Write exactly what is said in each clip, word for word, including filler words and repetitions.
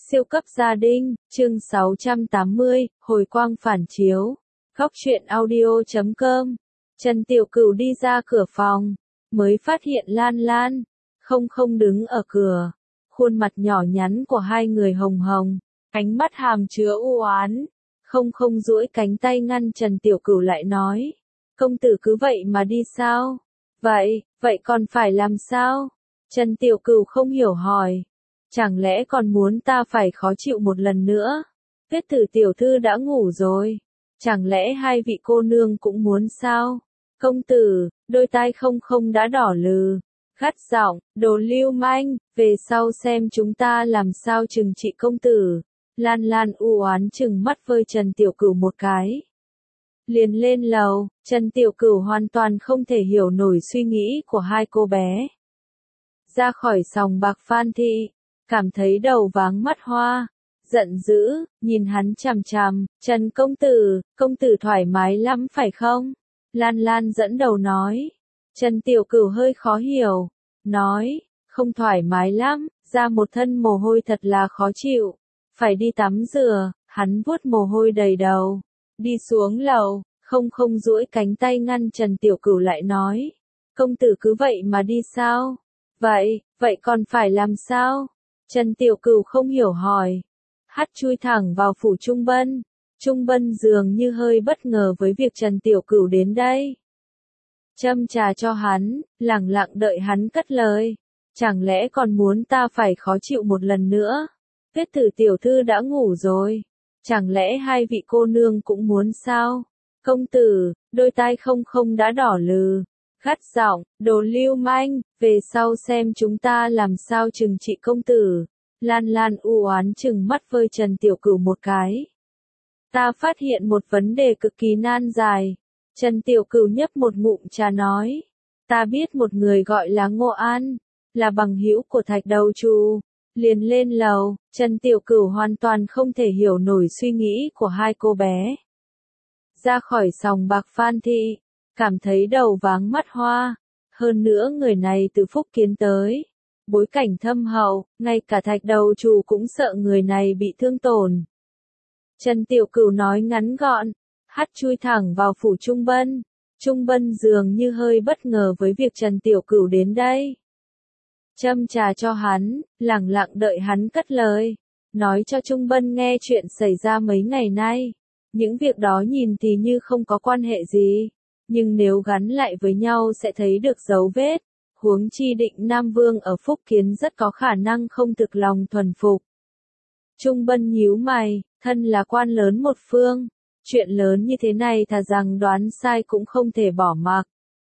Siêu cấp gia đình, chương sáu trăm tám mươi, hồi quang phản chiếu. Góc truyện audio chấm com. Trần Tiểu Cửu đi ra cửa phòng, mới phát hiện Lan Lan, không không đứng ở cửa. Khuôn mặt nhỏ nhắn của hai người hồng hồng, ánh mắt hàm chứa u oán. Không không duỗi cánh tay ngăn Trần Tiểu Cửu lại nói. Công tử cứ vậy mà đi sao? Vậy, vậy còn phải làm sao? Trần Tiểu Cửu không hiểu hỏi. Chẳng lẽ còn muốn ta phải khó chịu một lần nữa? Tuyết Tử tiểu thư đã ngủ rồi. Chẳng lẽ hai vị cô nương cũng muốn sao? Công tử, đôi tai không không đã đỏ lừ. Gắt giọng, đồ lưu manh, về sau xem chúng ta làm sao trừng trị công tử. Lan Lan u oán chừng mắt với Trần Tiểu Cửu một cái. Liền lên lầu, Trần Tiểu Cửu hoàn toàn không thể hiểu nổi suy nghĩ của hai cô bé. Ra khỏi sòng bạc Phan Thị, cảm thấy đầu váng mắt hoa, giận dữ, nhìn hắn chằm chằm, Trần công tử, công tử thoải mái lắm phải không? Lan Lan dẫn đầu nói. Trần Tiểu Cửu hơi khó hiểu, nói, không thoải mái lắm, ra một thân mồ hôi thật là khó chịu, phải đi tắm rửa. Hắn vuốt mồ hôi đầy đầu, đi xuống lầu, không không duỗi cánh tay ngăn Trần Tiểu Cửu lại nói, công tử cứ vậy mà đi sao? Vậy, vậy còn phải làm sao? Trần Tiểu Cửu không hiểu hỏi. Hắt chui thẳng vào phủ Trung Bân. Trung Bân dường như hơi bất ngờ với việc Trần Tiểu Cửu đến đây. Châm trà cho hắn, lẳng lặng đợi hắn cất lời. Chẳng lẽ còn muốn ta phải khó chịu một lần nữa? Tuyết Tử tiểu thư đã ngủ rồi. Chẳng lẽ hai vị cô nương cũng muốn sao? Công tử, đôi tai không không đã đỏ lừ. Gắt giọng, đồ lưu manh, về sau xem chúng ta làm sao trừng trị công tử. Lan Lan u oán chừng mắt với Trần Tiểu Cửu một cái. Ta phát hiện một vấn đề cực kỳ nan giải. Trần Tiểu Cửu nhấp một ngụm trà nói. Ta biết một người gọi là Ngô An, là bằng hữu của Thạch Đầu Trù. Liền lên lầu, Trần Tiểu Cửu hoàn toàn không thể hiểu nổi suy nghĩ của hai cô bé. Ra khỏi sòng bạc Phan Thị, cảm thấy đầu váng mắt hoa. Hơn nữa người này từ Phúc Kiến tới. Bối cảnh thâm hậu, ngay cả Thạch Đầu Trù cũng sợ người này bị thương tổn. Trần Tiểu Cửu nói ngắn gọn, hắt chui thẳng vào phủ Trung Bân. Trung Bân dường như hơi bất ngờ với việc Trần Tiểu Cửu đến đây. Châm trà cho hắn, lẳng lặng đợi hắn cất lời. Nói cho Trung Bân nghe chuyện xảy ra mấy ngày nay. Những việc đó nhìn thì như không có quan hệ gì. Nhưng nếu gắn lại với nhau sẽ thấy được dấu vết. Huống chi Định Nam Vương ở Phúc Kiến rất có khả năng không thực lòng thuần phục. Trung Bân nhíu mày, thân là quan lớn một phương. Chuyện lớn như thế này thà rằng đoán sai cũng không thể bỏ mặc.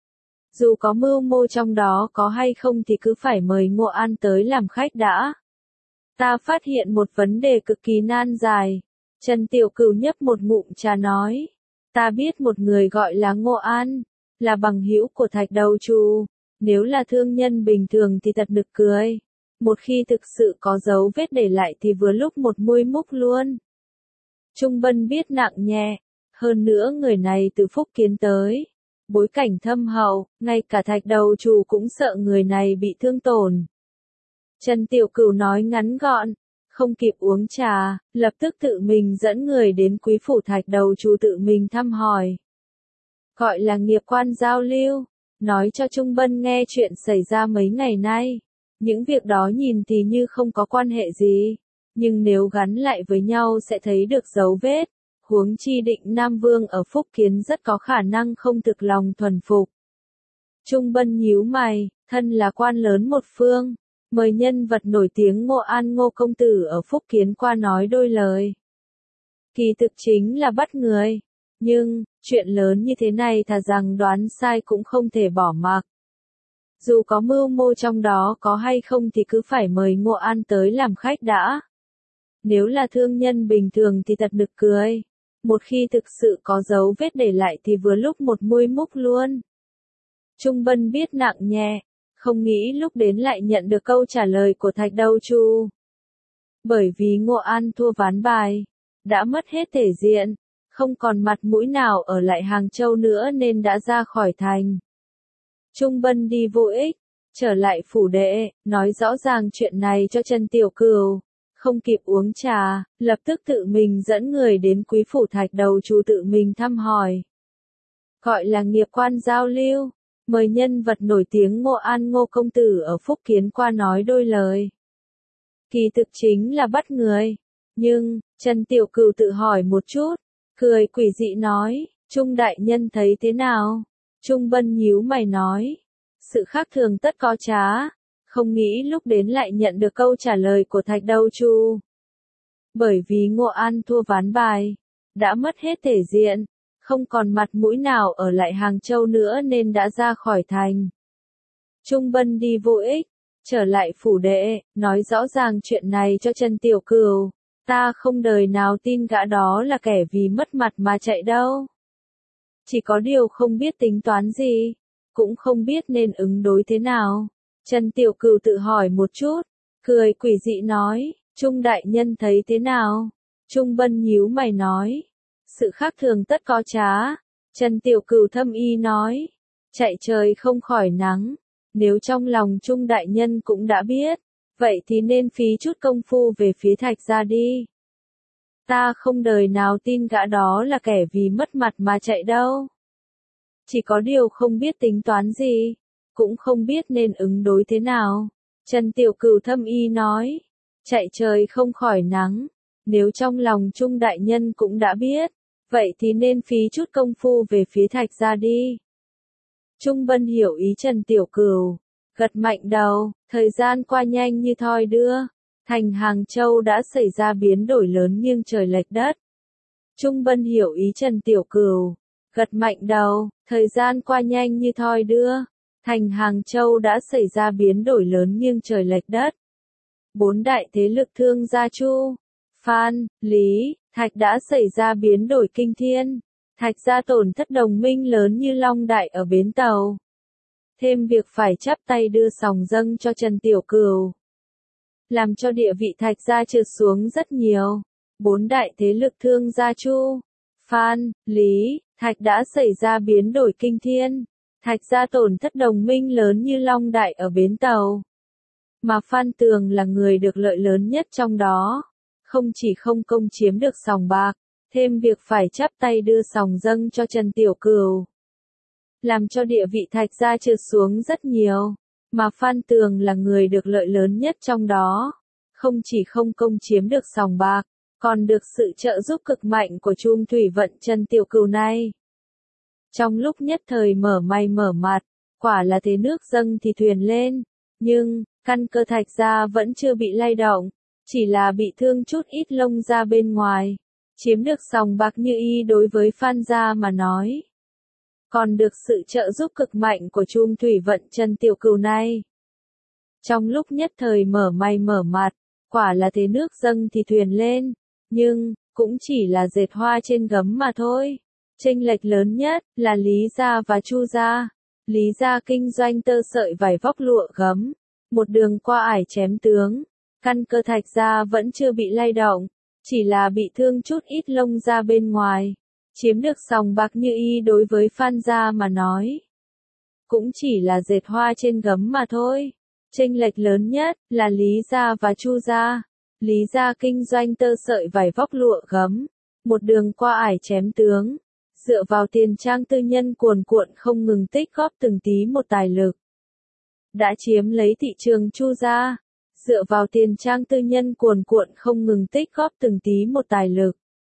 Dù có mưu mô trong đó có hay không thì cứ phải mời Ngô An tới làm khách đã. Ta phát hiện một vấn đề cực kỳ nan giải. Trần Tiểu Cửu nhấp một ngụm trà nói. Ta biết một người gọi là Ngô An, là bằng hữu của Thạch Đầu Trù. Nếu là thương nhân bình thường thì thật nực cười. Một khi thực sự có dấu vết để lại thì vừa lúc một môi múc luôn. Trung Bân biết nặng nhẹ. Hơn nữa người này từ Phúc Kiến tới. Bối cảnh thâm hậu, ngay cả Thạch Đầu Trù cũng sợ người này bị thương tổn. Trần Tiểu Cửu nói ngắn gọn, không kịp uống trà, lập tức tự mình dẫn người đến quý phủ Thạch Đầu Trù tự mình thăm hỏi. Gọi là nghiệp quan giao lưu, nói cho Trung Bân nghe chuyện xảy ra mấy ngày nay. Những việc đó nhìn thì như không có quan hệ gì, nhưng nếu gắn lại với nhau sẽ thấy được dấu vết. Huống chi Định Nam Vương ở Phúc Kiến rất có khả năng không thực lòng thuần phục. Trung Bân nhíu mày, thân là quan lớn một phương, mời nhân vật nổi tiếng Ngô An Ngô công tử ở Phúc Kiến qua nói đôi lời. Kỳ thực chính là bắt người, nhưng, chuyện lớn như thế này thà rằng đoán sai cũng không thể bỏ mặc. Dù có mưu mô trong đó có hay không thì cứ phải mời Ngô An tới làm khách đã. Nếu là thương nhân bình thường thì thật nực cười. Một khi thực sự có dấu vết để lại thì vừa lúc một môi múc luôn. Trung Bân biết nặng nhẹ, không nghĩ lúc đến lại nhận được câu trả lời của Thạch Đầu Trù. Bởi vì Ngô An thua ván bài, đã mất hết thể diện, không còn mặt mũi nào ở lại Hàng Châu nữa nên đã ra khỏi thành. Trung Bân đi vô ích, trở lại phủ đệ, nói rõ ràng chuyện này cho Trần Tiểu Cửu. không kịp uống trà, lập tức tự mình dẫn người đến quý phủ Thạch Đầu Chu tự mình thăm hỏi. Gọi là nghiệp quan giao lưu, mời nhân vật nổi tiếng Ngô An Ngô công tử ở Phúc Kiến qua nói đôi lời. Kỳ thực chính là bắt người, nhưng, Trần Tiểu Cửu tự hỏi một chút, cười quỷ dị nói, Trung đại nhân thấy thế nào? Trung Bân nhíu mày nói, sự khác thường tất có trá, không nghĩ lúc đến lại nhận được câu trả lời của Thạch Đầu Chu. Bởi vì Ngô An thua ván bài, đã mất hết thể diện, không còn mặt mũi nào ở lại Hàng Châu nữa nên đã ra khỏi thành. Trung Bân đi vô ích, trở lại phủ đệ, nói rõ ràng chuyện này cho Trần Tiểu Cửu, ta không đời nào tin gã đó là kẻ vì mất mặt mà chạy đâu. Chỉ có điều không biết tính toán gì, cũng không biết nên ứng đối thế nào. Trần Tiểu Cửu tự hỏi một chút, cười quỷ dị nói, Trung đại nhân thấy thế nào? Trung Bân nhíu mày nói, sự khác thường tất có trá. Trần Tiểu Cửu thâm y nói, chạy trời không khỏi nắng, nếu trong lòng Trung đại nhân cũng đã biết, vậy thì nên phí chút công phu về phía Thạch gia đi. Ta không đời nào tin gã đó là kẻ vì mất mặt mà chạy đâu. Chỉ có điều không biết tính toán gì, cũng không biết nên ứng đối thế nào. Trần Tiểu Cửu thâm y nói, chạy trời không khỏi nắng, nếu trong lòng Trung đại nhân cũng đã biết, vậy thì nên phí chút công phu về phía Thạch gia đi. Trung Bân hiểu ý Trần Tiểu Cửu, gật mạnh đầu, thời gian qua nhanh như thoi đưa, thành Hàng Châu đã xảy ra biến đổi lớn nghiêng trời lệch đất. Trung Bân hiểu ý Trần Tiểu Cửu, gật mạnh đầu, thời gian qua nhanh như thoi đưa, thành Hàng Châu đã xảy ra biến đổi lớn nghiêng trời lệch đất. Bốn đại thế lực Thương gia Chu, Phan, Lý, Thạch đã xảy ra biến đổi kinh thiên. Thạch gia tổn thất đồng minh lớn như Long Đại ở bến tàu. Thêm việc phải chắp tay đưa sòng dâng cho Trần Tiểu Cửu, làm cho địa vị Thạch gia trượt xuống rất nhiều. Bốn đại thế lực Thương gia Chu, Phan, Lý, Thạch đã xảy ra biến đổi kinh thiên. Thạch gia tổn thất đồng minh lớn như Long Đại ở bến tàu. Mà Phan Tường là người được lợi lớn nhất trong đó. Không chỉ không công chiếm được sòng bạc, thêm việc phải chắp tay đưa sòng dâng cho Trần Tiểu Cửu, làm cho địa vị Thạch gia trượt xuống rất nhiều. Mà Phan Tường là người được lợi lớn nhất trong đó. Không chỉ không công chiếm được sòng bạc, còn được sự trợ giúp cực mạnh của Trung Thủy Vận Trần Tiểu Cửu này. Trong lúc nhất thời mở may mở mặt, quả là thế nước dâng thì thuyền lên. Nhưng, căn cơ Thạch gia vẫn chưa bị lay động, chỉ là bị thương chút ít lông ra bên ngoài. Chiếm được sòng bạc như y đối với Phan gia mà nói, còn được sự trợ giúp cực mạnh của Trung Thủy Vận Trần Tiểu Cửu này. Trong lúc nhất thời mở may mở mặt, quả là thế nước dâng thì thuyền lên, nhưng, cũng chỉ là dệt hoa trên gấm mà thôi. Chênh lệch lớn nhất là Lý gia và Chu gia. Lý gia kinh doanh tơ sợi vải vóc lụa gấm, một đường qua ải chém tướng. Căn cơ Thạch gia vẫn chưa bị lay động, chỉ là bị thương chút ít lông ra bên ngoài. Chiếm được sòng bạc như y đối với Phan gia mà nói, cũng chỉ là dệt hoa trên gấm mà thôi. Chênh lệch lớn nhất là Lý gia và Chu gia. Lý gia kinh doanh tơ sợi vải vóc lụa gấm, một đường qua ải chém tướng, dựa vào tiền trang tư nhân cuồn cuộn không ngừng tích góp từng tí một tài lực, đã chiếm lấy thị trường Chu gia. Dựa vào tiền trang tư nhân cuồn cuộn không ngừng tích góp từng tí một tài lực,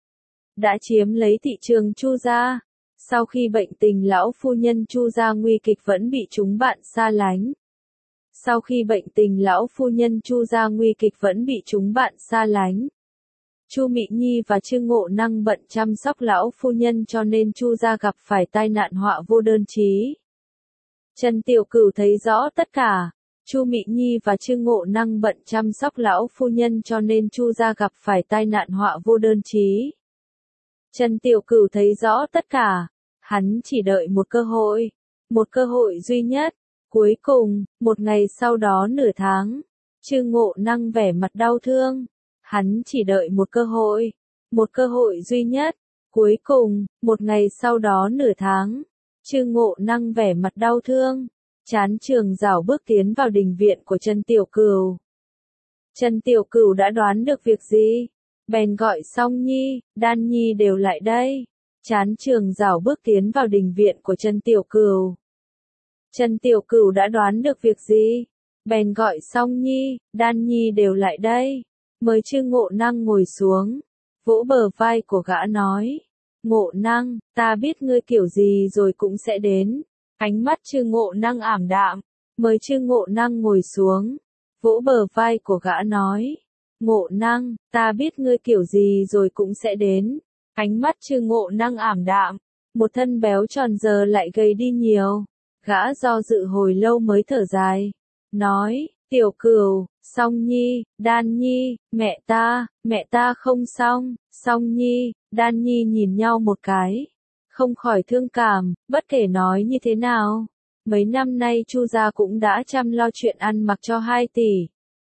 đã chiếm lấy thị trường Chu gia. Sau khi bệnh tình lão phu nhân Chu gia nguy kịch vẫn bị chúng bạn xa lánh. Sau khi bệnh tình lão phu nhân Chu gia nguy kịch vẫn bị chúng bạn xa lánh. Chu Mị Nhi và Trương Ngộ Năng bận chăm sóc lão phu nhân cho nên Chu gia gặp phải tai nạn họa vô đơn chí. Trần Tiểu Cửu thấy rõ tất cả. Chu Mị Nhi và Trương Ngộ Năng bận chăm sóc lão phu nhân cho nên Chu gia gặp phải tai nạn họa vô đơn chí. Trần Tiểu Cửu thấy rõ tất cả. Hắn chỉ đợi một cơ hội. Một cơ hội duy nhất. Cuối cùng, một ngày sau đó nửa tháng, Trương Ngộ Năng vẻ mặt đau thương. Hắn chỉ đợi một cơ hội. Một cơ hội duy nhất. Cuối cùng, một ngày sau đó nửa tháng, Trương Ngộ Năng vẻ mặt đau thương. Chán trường rảo bước tiến vào đình viện của Trần Tiểu Cửu. Trần Tiểu Cửu đã đoán được việc gì, bèn gọi Song Nhi, Đan Nhi đều lại đây. Chán Trường Giảo bước tiến vào đình viện của Trần Tiểu Cửu. Trần Tiểu Cửu đã đoán được việc gì, bèn gọi Song Nhi, Đan Nhi đều lại đây. Mới Trương Ngộ Năng ngồi xuống, vỗ bờ vai của gã nói, Ngộ Năng, ta biết ngươi kiểu gì rồi cũng sẽ đến. Ánh mắt Trương Ngộ Năng ảm đạm, mới Trương Ngộ Năng ngồi xuống, vỗ bờ vai của gã nói, Ngộ Năng, ta biết ngươi kiểu gì rồi cũng sẽ đến. Ánh mắt Trương Ngộ Năng ảm đạm, một thân béo tròn giờ lại gầy đi nhiều. Gã do dự hồi lâu mới thở dài, nói, Tiểu Cửu, Song Nhi, Đan Nhi, mẹ ta, mẹ ta không xong. Song Nhi, Đan Nhi nhìn nhau một cái, không khỏi thương cảm, bất kể nói như thế nào. Mấy năm nay Chu gia cũng đã chăm lo chuyện ăn mặc cho hai tỷ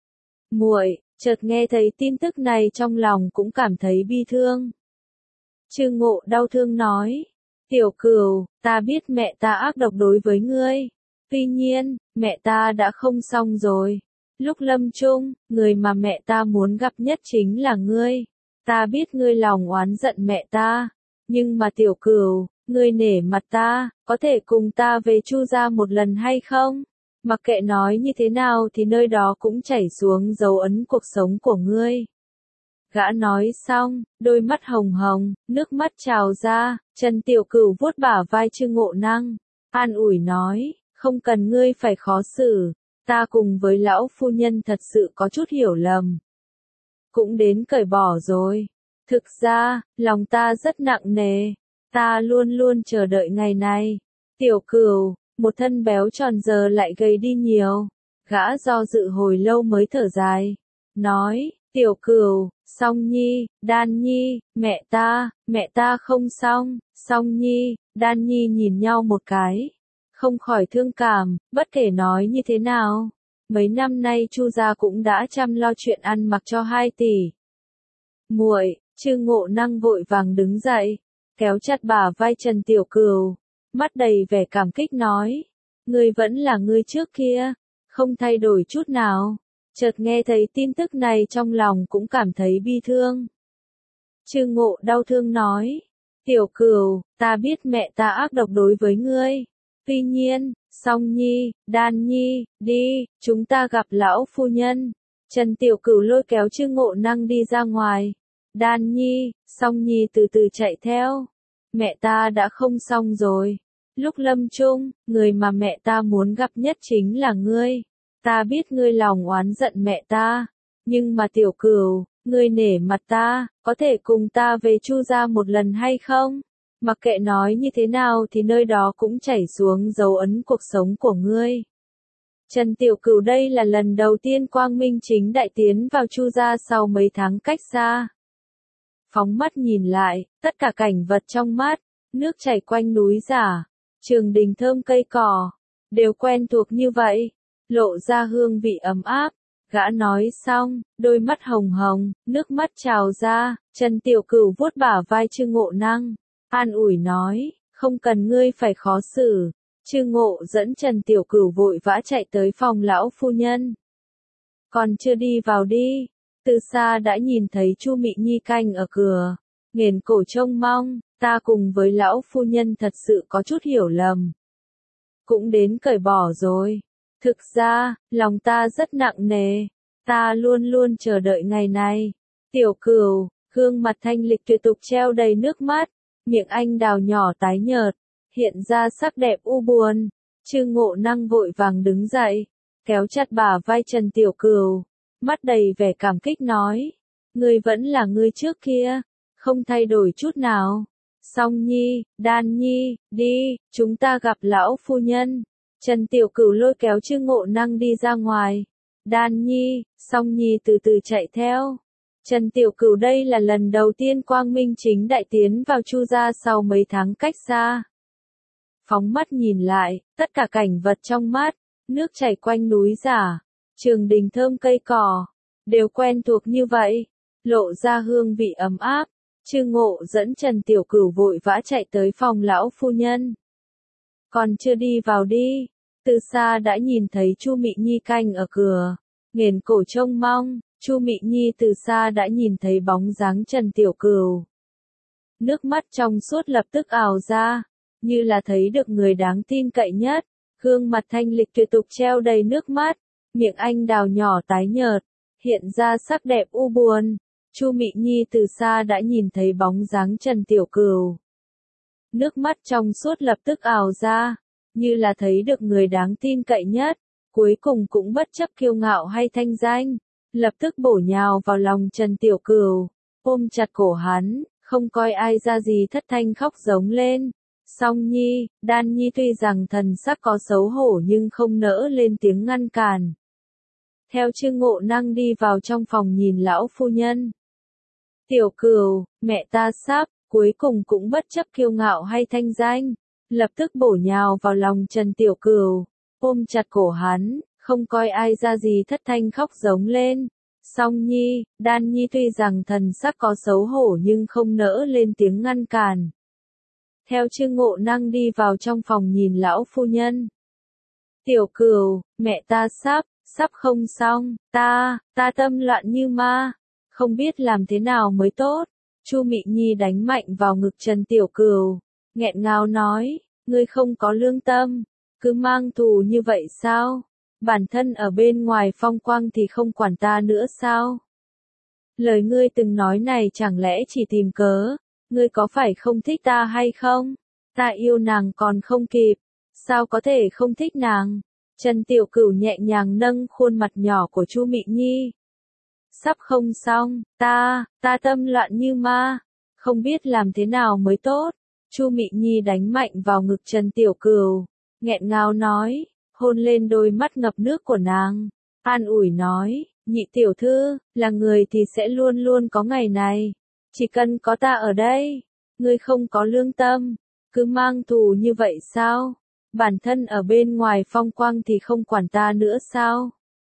muội, chợt nghe thấy tin tức này trong lòng cũng cảm thấy bi thương. Trương Ngộ đau thương nói, Tiểu Cửu, ta biết mẹ ta ác độc đối với ngươi. Tuy nhiên, mẹ ta đã không xong rồi. Lúc lâm chung, người mà mẹ ta muốn gặp nhất chính là ngươi. Ta biết ngươi lòng oán giận mẹ ta. Nhưng mà Tiểu Cửu, ngươi nể mặt ta, có thể cùng ta về Chu gia một lần hay không? Mặc kệ nói như thế nào thì nơi đó cũng chảy xuống dấu ấn cuộc sống của ngươi. Gã nói xong, đôi mắt hồng hồng, nước mắt trào ra. Trần Tiểu Cửu vuốt bả vai Trương Ngộ Năng, an ủi nói, không cần ngươi phải khó xử, ta cùng với lão phu nhân thật sự có chút hiểu lầm. Cũng đến cởi bỏ rồi. Thực ra, lòng ta rất nặng nề, ta luôn luôn chờ đợi ngày này. Tiểu Cửu, một thân béo tròn giờ lại gầy đi nhiều. Gã do dự hồi lâu mới thở dài, nói, Tiểu Cửu, Song Nhi, Đan Nhi, mẹ ta, mẹ ta không xong. Song Nhi, Đan Nhi nhìn nhau một cái, không khỏi thương cảm, bất kể nói như thế nào. Mấy năm nay Chu gia cũng đã chăm lo chuyện ăn mặc cho hai tỷ muội. Trương Ngộ Năng vội vàng đứng dậy, kéo chặt bả vai Trần Tiểu Cửu, mắt đầy vẻ cảm kích nói, ngươi vẫn là ngươi trước kia, không thay đổi chút nào. Chợt nghe thấy tin tức này trong lòng cũng cảm thấy bi thương. Trương Ngộ đau thương nói, Tiểu Cửu, ta biết mẹ ta ác độc đối với ngươi. Tuy nhiên, Song Nhi, Đan Nhi, đi, chúng ta gặp lão phu nhân. Trần Tiểu Cửu lôi kéo Trương Ngộ Năng đi ra ngoài. Đan Nhi, Song Nhi từ từ chạy theo. Mẹ ta đã không xong rồi. Lúc lâm chung, người mà mẹ ta muốn gặp nhất chính là ngươi. Ta biết ngươi lòng oán giận mẹ ta. Nhưng mà Tiểu Cửu, ngươi nể mặt ta, có thể cùng ta về Chu gia một lần hay không? Mặc kệ nói như thế nào thì nơi đó cũng chảy xuống dấu ấn cuộc sống của ngươi. Trần Tiểu Cửu đây là lần đầu tiên quang minh chính đại tiến vào Chu gia sau mấy tháng cách xa. Phóng mắt nhìn lại, tất cả cảnh vật trong mắt, nước chảy quanh núi giả, trường đình thơm cây cỏ, đều quen thuộc như vậy, lộ ra hương vị ấm áp. Gã nói xong, đôi mắt hồng hồng, nước mắt trào ra. Trần Tiểu Cửu vuốt bả vai Trương Ngộ Năng, an ủi nói, không cần ngươi phải khó xử. Trương Ngộ dẫn Trần Tiểu Cửu vội vã chạy tới phòng lão phu nhân. Còn chưa đi vào đi, từ xa đã nhìn thấy Chu Mị Nhi canh ở cửa, nghển cổ trông mong, ta cùng với lão phu nhân thật sự có chút hiểu lầm. Cũng đến cởi bỏ rồi. Thực ra, lòng ta rất nặng nề, ta luôn luôn chờ đợi ngày này. Tiểu Cửu, gương mặt thanh lịch tuyệt tục treo đầy nước mắt, miệng anh đào nhỏ tái nhợt, hiện ra sắc đẹp u buồn. Trương Ngộ Năng vội vàng đứng dậy, kéo chặt bả vai Trần Tiểu Cửu, mắt đầy vẻ cảm kích nói, ngươi vẫn là ngươi trước kia, không thay đổi chút nào. Song Nhi, Đan Nhi, đi, chúng ta gặp lão phu nhân. Trần Tiểu Cửu lôi kéo Trương Ngộ Năng đi ra ngoài. Đan Nhi, Song Nhi từ từ chạy theo. Trần Tiểu Cửu đây là lần đầu tiên quang minh chính đại tiến vào Chu gia sau mấy tháng cách xa. Phóng mắt nhìn lại, tất cả cảnh vật trong mắt, nước chảy quanh núi giả, trường đình thơm cây cỏ, đều quen thuộc như vậy, lộ ra hương vị ấm áp. Trương Ngộ dẫn Trần Tiểu Cửu vội vã chạy tới phòng lão phu nhân. Còn chưa đi vào đi, từ xa đã nhìn thấy Chu Mị Nhi canh ở cửa, nghển cổ trông mong, Chu Mị Nhi từ xa đã nhìn thấy bóng dáng Trần Tiểu Cửu. Nước mắt trong suốt lập tức ào ra, như là thấy được người đáng tin cậy nhất, gương mặt thanh lịch tuyệt tục treo đầy nước mắt, miệng anh đào nhỏ tái nhợt, hiện ra sắc đẹp u buồn. Chu Mị Nhi từ xa đã nhìn thấy bóng dáng Trần Tiểu Cửu. Nước mắt trong suốt lập tức ào ra, như là thấy được người đáng tin cậy nhất, cuối cùng cũng bất chấp kiêu ngạo hay thanh danh, lập tức bổ nhào vào lòng Trần Tiểu Cửu, ôm chặt cổ hắn, không coi ai ra gì thất thanh khóc giống lên. Song Nhi, Đan Nhi tuy rằng thần sắc có xấu hổ nhưng không nỡ lên tiếng ngăn cản. Theo Trương Ngộ Năng đi vào trong phòng nhìn lão phu nhân. Tiểu Cửu, mẹ ta sắp, cuối cùng cũng bất chấp kiêu ngạo hay thanh danh, lập tức bổ nhào vào lòng Trần Tiểu Cửu, ôm chặt cổ hắn, không coi ai ra gì thất thanh khóc giống lên. Song Nhi, Đan Nhi tuy rằng thần sắc có xấu hổ nhưng không nỡ lên tiếng ngăn cản. Theo Trương Ngộ Năng đi vào trong phòng nhìn lão phu nhân. Tiểu Cửu, mẹ ta sắp, sắp không xong, ta, ta tâm loạn như ma, không biết làm thế nào mới tốt. Chu Mị Nhi đánh mạnh vào ngực Trần Tiểu Cửu, nghẹn ngào nói, ngươi không có lương tâm, cứ mang thù như vậy sao? Bản thân ở bên ngoài phong quang thì không quản ta nữa sao? Lời ngươi từng nói này chẳng lẽ chỉ tìm cớ, ngươi có phải không thích ta hay không? Ta yêu nàng còn không kịp, sao có thể không thích nàng? Trần Tiểu Cửu nhẹ nhàng nâng khuôn mặt nhỏ của Chu Mị Nhi. Sắp không xong, ta, ta tâm loạn như ma, không biết làm thế nào mới tốt. Chu Mị Nhi đánh mạnh vào ngực Trần Tiểu Cửu, nghẹn ngào nói, hôn lên đôi mắt ngập nước của nàng, an ủi nói, nhị tiểu thư, là người thì sẽ luôn luôn có ngày này, chỉ cần có ta ở đây, ngươi không có lương tâm, cứ mang thù như vậy sao? Bản thân ở bên ngoài phong quang thì không quản ta nữa sao?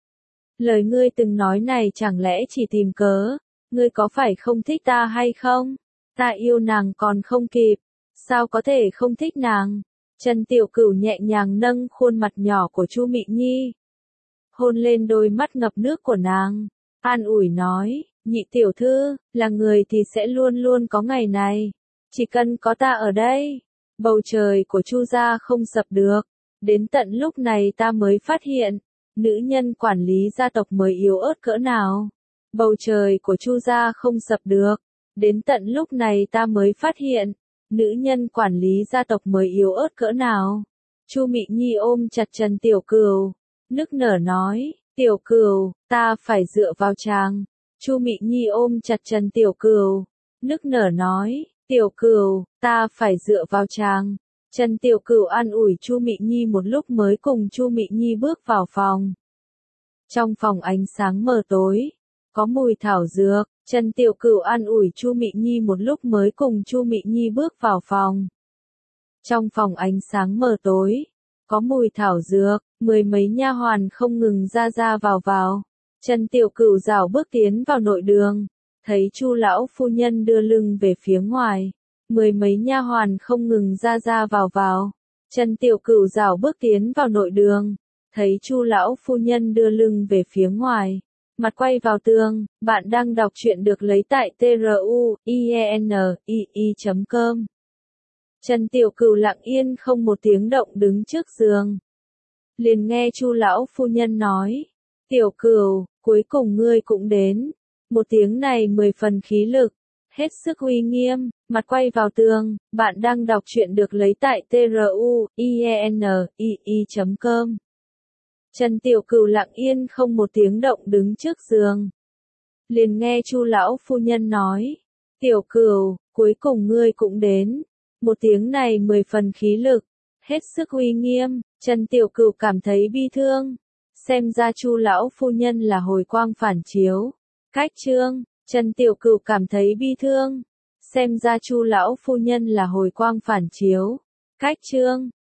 Lời ngươi từng nói này chẳng lẽ chỉ tìm cớ, ngươi có phải không thích ta hay không? Ta yêu nàng còn không kịp, sao có thể không thích nàng? Trần Tiểu Cửu nhẹ nhàng nâng khuôn mặt nhỏ của Chu Mị Nhi, hôn lên đôi mắt ngập nước của nàng, an ủi nói, nhị tiểu thư, là người thì sẽ luôn luôn có ngày này, chỉ cần có ta ở đây, bầu trời của Chu gia không sập được. Đến tận lúc này ta mới phát hiện, nữ nhân quản lý gia tộc mới yếu ớt cỡ nào. Bầu trời của Chu gia không sập được. Đến tận lúc này ta mới phát hiện, nữ nhân quản lý gia tộc mới yếu ớt cỡ nào. Chu Mị Nhi ôm chặt Trần Tiểu Cửu, nức nở nói, Tiểu Cửu, ta phải dựa vào chàng. Chu Mị Nhi ôm chặt Trần Tiểu Cửu, nức nở nói, Tiểu Cửu, ta phải dựa vào chàng. Trần Tiểu Cửu an ủi Chu Mị Nhi một lúc mới cùng Chu Mị Nhi bước vào phòng. Trong phòng ánh sáng mờ tối, có mùi thảo dược, Trần Tiểu Cửu an ủi Chu Mị Nhi một lúc mới cùng Chu Mị Nhi bước vào phòng. Trong phòng ánh sáng mờ tối, có mùi thảo dược, mười mấy nha hoàn không ngừng ra ra vào vào. Trần Tiểu Cửu rảo bước tiến vào nội đường, thấy Chu lão phu nhân đưa lưng về phía ngoài, mười mấy nha hoàn không ngừng ra ra vào vào. Trần Tiểu Cửu rảo bước tiến vào nội đường, thấy Chu lão phu nhân đưa lưng về phía ngoài, mặt quay vào tường. Bạn đang đọc truyện được lấy tại truyện chấm com. Trần Tiểu Cửu lặng yên không một tiếng động đứng trước giường. Liền nghe Chu lão phu nhân nói, Tiểu Cửu, cuối cùng ngươi cũng đến. Một tiếng này mười phần khí lực, hết sức uy nghiêm, mặt quay vào tường. Bạn đang đọc truyện được lấy tại truyện chấm com. Trần Tiểu Cửu lặng yên không một tiếng động đứng trước giường. Liền nghe Chu lão phu nhân nói, Tiểu Cửu, cuối cùng ngươi cũng đến. Một tiếng này mười phần khí lực, hết sức uy nghiêm. Trần Tiểu Cửu cảm thấy bi thương. Xem ra Chu lão phu nhân là hồi quang phản chiếu. Cách chương, Trần Tiểu Cửu cảm thấy bi thương. Xem ra Chu lão phu nhân là hồi quang phản chiếu. Cách chương,